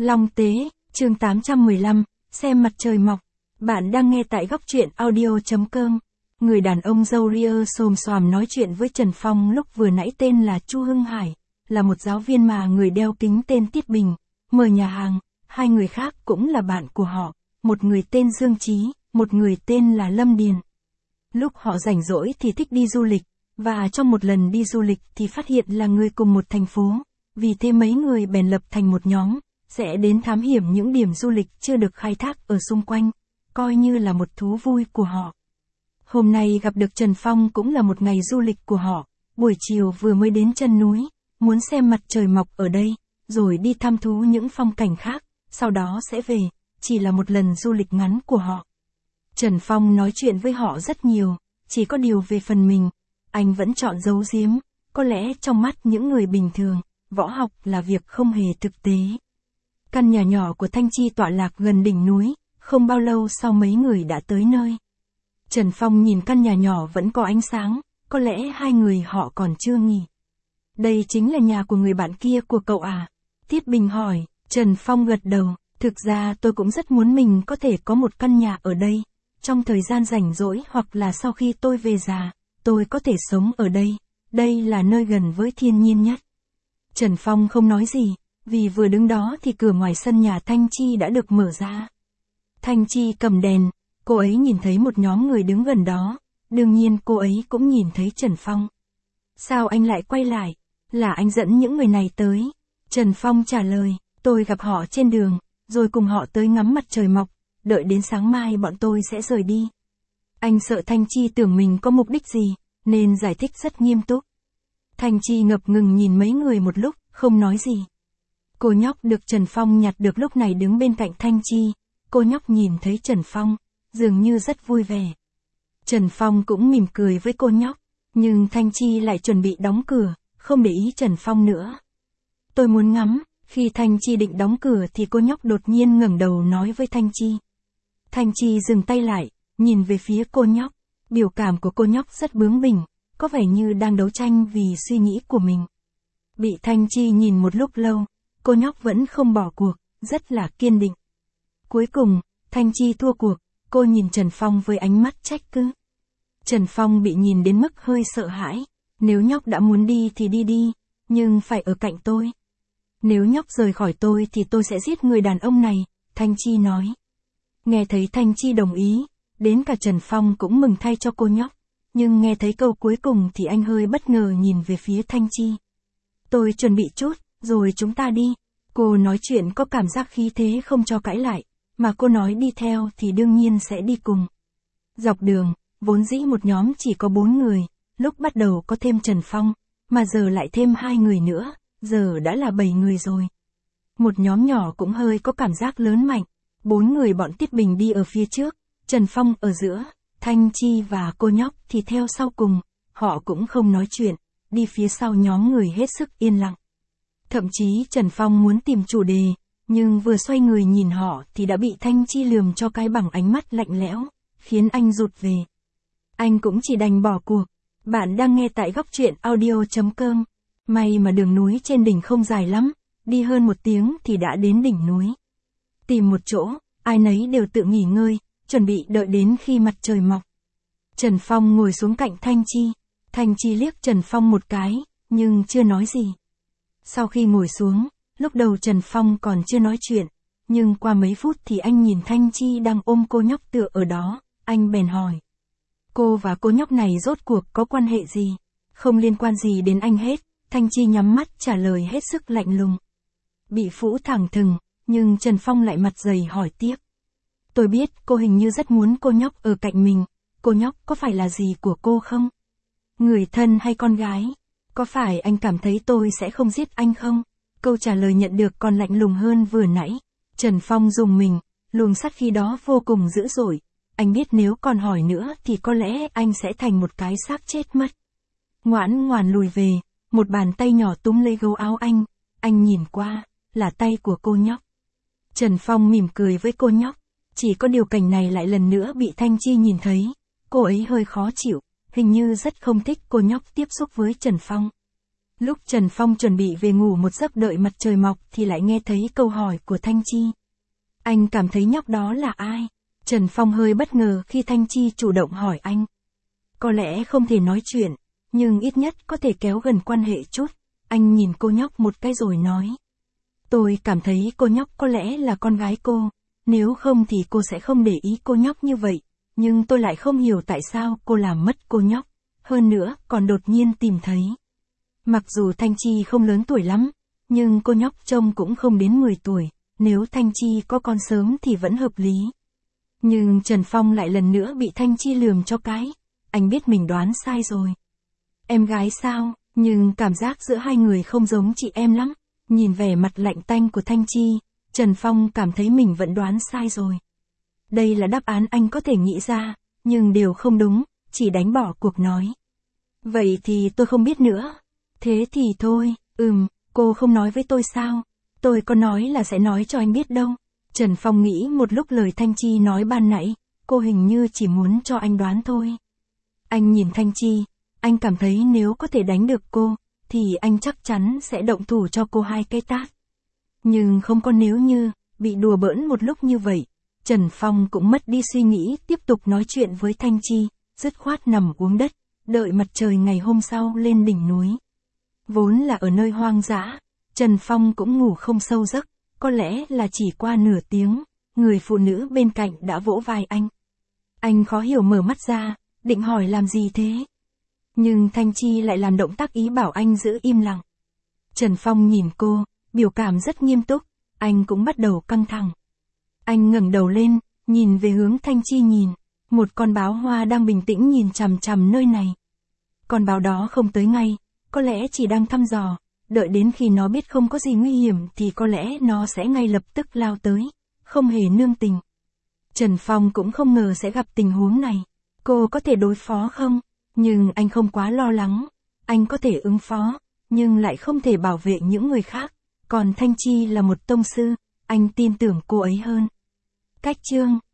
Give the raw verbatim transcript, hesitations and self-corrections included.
Long Tế, chương tám trăm mười lăm, xem mặt trời mọc. Bạn đang nghe tại góc truyện audio.com. Người đàn ông râu ria xồm xoàm nói chuyện với Trần Phong lúc vừa nãy tên là Chu Hưng Hải, là một giáo viên mà người đeo kính tên Tiết Bình, mở nhà hàng, hai người khác cũng là bạn của họ, một người tên Dương Chí, một người tên là Lâm Điền. Lúc họ rảnh rỗi thì thích đi du lịch, và trong một lần đi du lịch thì phát hiện là người cùng một thành phố, vì thế mấy người bèn lập thành một nhóm, sẽ đến thám hiểm những điểm du lịch chưa được khai thác ở xung quanh, coi như là một thú vui của họ. Hôm nay gặp được Trần Phong cũng là một ngày du lịch của họ, buổi chiều vừa mới đến chân núi, muốn xem mặt trời mọc ở đây, rồi đi thăm thú những phong cảnh khác, sau đó sẽ về, chỉ là một lần du lịch ngắn của họ. Trần Phong nói chuyện với họ rất nhiều, chỉ có điều về phần mình, anh vẫn chọn giấu giếm, có lẽ trong mắt những người bình thường, võ học là việc không hề thực tế. Căn nhà nhỏ của Thanh Chi tọa lạc gần đỉnh núi, không bao lâu sau mấy người đã tới nơi. Trần Phong nhìn căn nhà nhỏ vẫn có ánh sáng, có lẽ hai người họ còn chưa nghỉ. Đây chính là nhà của người bạn kia của cậu à? Tiết Bình hỏi. Trần Phong gật đầu, thực ra tôi cũng rất muốn mình có thể có một căn nhà ở đây. Trong thời gian rảnh rỗi hoặc là sau khi tôi về già, tôi có thể sống ở đây. Đây là nơi gần với thiên nhiên nhất. Trần Phong không nói gì, vì vừa đứng đó thì cửa ngoài sân nhà Thanh Chi đã được mở ra. Thanh Chi cầm đèn, cô ấy nhìn thấy một nhóm người đứng gần đó, đương nhiên cô ấy cũng nhìn thấy Trần Phong. Sao anh lại quay lại? Là anh dẫn những người này tới. Trần Phong trả lời, tôi gặp họ trên đường, rồi cùng họ tới ngắm mặt trời mọc, đợi đến sáng mai bọn tôi sẽ rời đi. Anh sợ Thanh Chi tưởng mình có mục đích gì, nên giải thích rất nghiêm túc. Thanh Chi ngập ngừng nhìn mấy người một lúc, không nói gì. Cô nhóc được Trần Phong nhặt được lúc này đứng bên cạnh Thanh Chi, cô nhóc nhìn thấy Trần Phong, dường như rất vui vẻ. Trần Phong cũng mỉm cười với cô nhóc, nhưng Thanh Chi lại chuẩn bị đóng cửa, không để ý Trần Phong nữa. Tôi muốn ngắm. Khi Thanh Chi định đóng cửa thì cô nhóc đột nhiên ngẩng đầu nói với Thanh Chi. Thanh Chi dừng tay lại, nhìn về phía cô nhóc, biểu cảm của cô nhóc rất bướng bỉnh, có vẻ như đang đấu tranh vì suy nghĩ của mình. Bị Thanh Chi nhìn một lúc lâu, cô nhóc vẫn không bỏ cuộc, rất là kiên định. Cuối cùng, Thanh Chi thua cuộc, cô nhìn Trần Phong với ánh mắt trách cứ. Trần Phong bị nhìn đến mức hơi sợ hãi, nếu nhóc đã muốn đi thì đi đi, nhưng phải ở cạnh tôi. Nếu nhóc rời khỏi tôi thì tôi sẽ giết người đàn ông này, Thanh Chi nói. Nghe thấy Thanh Chi đồng ý, đến cả Trần Phong cũng mừng thay cho cô nhóc, nhưng nghe thấy câu cuối cùng thì anh hơi bất ngờ nhìn về phía Thanh Chi. Tôi chuẩn bị chút, rồi chúng ta đi. Cô nói chuyện có cảm giác khí thế không cho cãi lại, mà cô nói đi theo thì đương nhiên sẽ đi cùng. Dọc đường, vốn dĩ một nhóm chỉ có bốn người, lúc bắt đầu có thêm Trần Phong, mà giờ lại thêm hai người nữa, giờ đã là bảy người rồi. Một nhóm nhỏ cũng hơi có cảm giác lớn mạnh, bốn người bọn Tiết Bình đi ở phía trước, Trần Phong ở giữa, Thanh Chi và cô nhóc thì theo sau cùng, họ cũng không nói chuyện, đi phía sau nhóm người hết sức yên lặng. Thậm chí Trần Phong muốn tìm chủ đề, nhưng vừa xoay người nhìn họ thì đã bị Thanh Chi lườm cho cái bằng ánh mắt lạnh lẽo, khiến anh rụt về. Anh cũng chỉ đành bỏ cuộc. Bạn đang nghe tại góc truyện audio.com. May mà đường núi trên đỉnh không dài lắm, đi hơn một tiếng thì đã đến đỉnh núi. Tìm một chỗ, ai nấy đều tự nghỉ ngơi, chuẩn bị đợi đến khi mặt trời mọc. Trần Phong ngồi xuống cạnh Thanh Chi. Thanh Chi liếc Trần Phong một cái, nhưng chưa nói gì. Sau khi ngồi xuống, lúc đầu Trần Phong còn chưa nói chuyện, nhưng qua mấy phút thì anh nhìn Thanh Chi đang ôm cô nhóc tựa ở đó, anh bèn hỏi. Cô và cô nhóc này rốt cuộc có quan hệ gì? Không liên quan gì đến anh hết, Thanh Chi nhắm mắt trả lời hết sức lạnh lùng. Bị phũ thẳng thừng, nhưng Trần Phong lại mặt dày hỏi tiếp. Tôi biết cô hình như rất muốn cô nhóc ở cạnh mình, cô nhóc có phải là gì của cô không? Người thân hay con gái? Có phải anh cảm thấy tôi sẽ không giết anh không? Câu trả lời nhận được còn lạnh lùng hơn vừa nãy. Trần Phong rùng mình, luồng sát khí đó vô cùng dữ dội. Anh biết nếu còn hỏi nữa thì có lẽ anh sẽ thành một cái xác chết mất. Ngoãn ngoàn lùi về, một bàn tay nhỏ túm lấy gấu áo anh, anh nhìn qua, là tay của cô nhóc. Trần Phong mỉm cười với cô nhóc, chỉ có điều cảnh này lại lần nữa bị Thanh Chi nhìn thấy, cô ấy hơi khó chịu, hình như rất không thích cô nhóc tiếp xúc với Trần Phong. Lúc Trần Phong chuẩn bị về ngủ một giấc đợi mặt trời mọc thì lại nghe thấy câu hỏi của Thanh Chi. Anh cảm thấy nhóc đó là ai? Trần Phong hơi bất ngờ khi Thanh Chi chủ động hỏi anh. Có lẽ không thể nói chuyện, nhưng ít nhất có thể kéo gần quan hệ chút. Anh nhìn cô nhóc một cái rồi nói. Tôi cảm thấy cô nhóc có lẽ là con gái cô, nếu không thì cô sẽ không để ý cô nhóc như vậy, nhưng tôi lại không hiểu tại sao cô làm mất cô nhóc, hơn nữa còn đột nhiên tìm thấy. Mặc dù Thanh Chi không lớn tuổi lắm, nhưng cô nhóc trông cũng không đến mười tuổi, nếu Thanh Chi có con sớm thì vẫn hợp lý. Nhưng Trần Phong lại lần nữa bị Thanh Chi lườm cho cái, anh biết mình đoán sai rồi. Em gái sao, nhưng cảm giác giữa hai người không giống chị em lắm. Nhìn vẻ mặt lạnh tanh của Thanh Chi, Trần Phong cảm thấy mình vẫn đoán sai rồi. Đây là đáp án anh có thể nghĩ ra, nhưng đều không đúng, chỉ đánh bỏ cuộc nói. Vậy thì tôi không biết nữa. Thế thì thôi, ừm, cô không nói với tôi sao? Tôi có nói là sẽ nói cho anh biết đâu. Trần Phong nghĩ một lúc lời Thanh Chi nói ban nãy, cô hình như chỉ muốn cho anh đoán thôi. Anh nhìn Thanh Chi, anh cảm thấy nếu có thể đánh được cô, thì anh chắc chắn sẽ động thủ cho cô hai cái tát. Nhưng không có nếu như, bị đùa bỡn một lúc như vậy, Trần Phong cũng mất đi suy nghĩ tiếp tục nói chuyện với Thanh Chi, dứt khoát nằm uống đất, đợi mặt trời ngày hôm sau lên đỉnh núi. Vốn là ở nơi hoang dã, Trần Phong cũng ngủ không sâu giấc, có lẽ là chỉ qua nửa tiếng, người phụ nữ bên cạnh đã vỗ vai anh. Anh khó hiểu mở mắt ra, định hỏi làm gì thế? Nhưng Thanh Chi lại làm động tác ý bảo anh giữ im lặng. Trần Phong nhìn cô, biểu cảm rất nghiêm túc, anh cũng bắt đầu căng thẳng. Anh ngẩng đầu lên, nhìn về hướng Thanh Chi nhìn, một con báo hoa đang bình tĩnh nhìn chằm chằm nơi này. Con báo đó không tới ngay, có lẽ chỉ đang thăm dò, đợi đến khi nó biết không có gì nguy hiểm thì có lẽ nó sẽ ngay lập tức lao tới, không hề nương tình. Trần Phong cũng không ngờ sẽ gặp tình huống này. Cô có thể đối phó không? Nhưng anh không quá lo lắng. Anh có thể ứng phó, nhưng lại không thể bảo vệ những người khác. Còn Thanh Chi là một tông sư, anh tin tưởng cô ấy hơn. Cách chương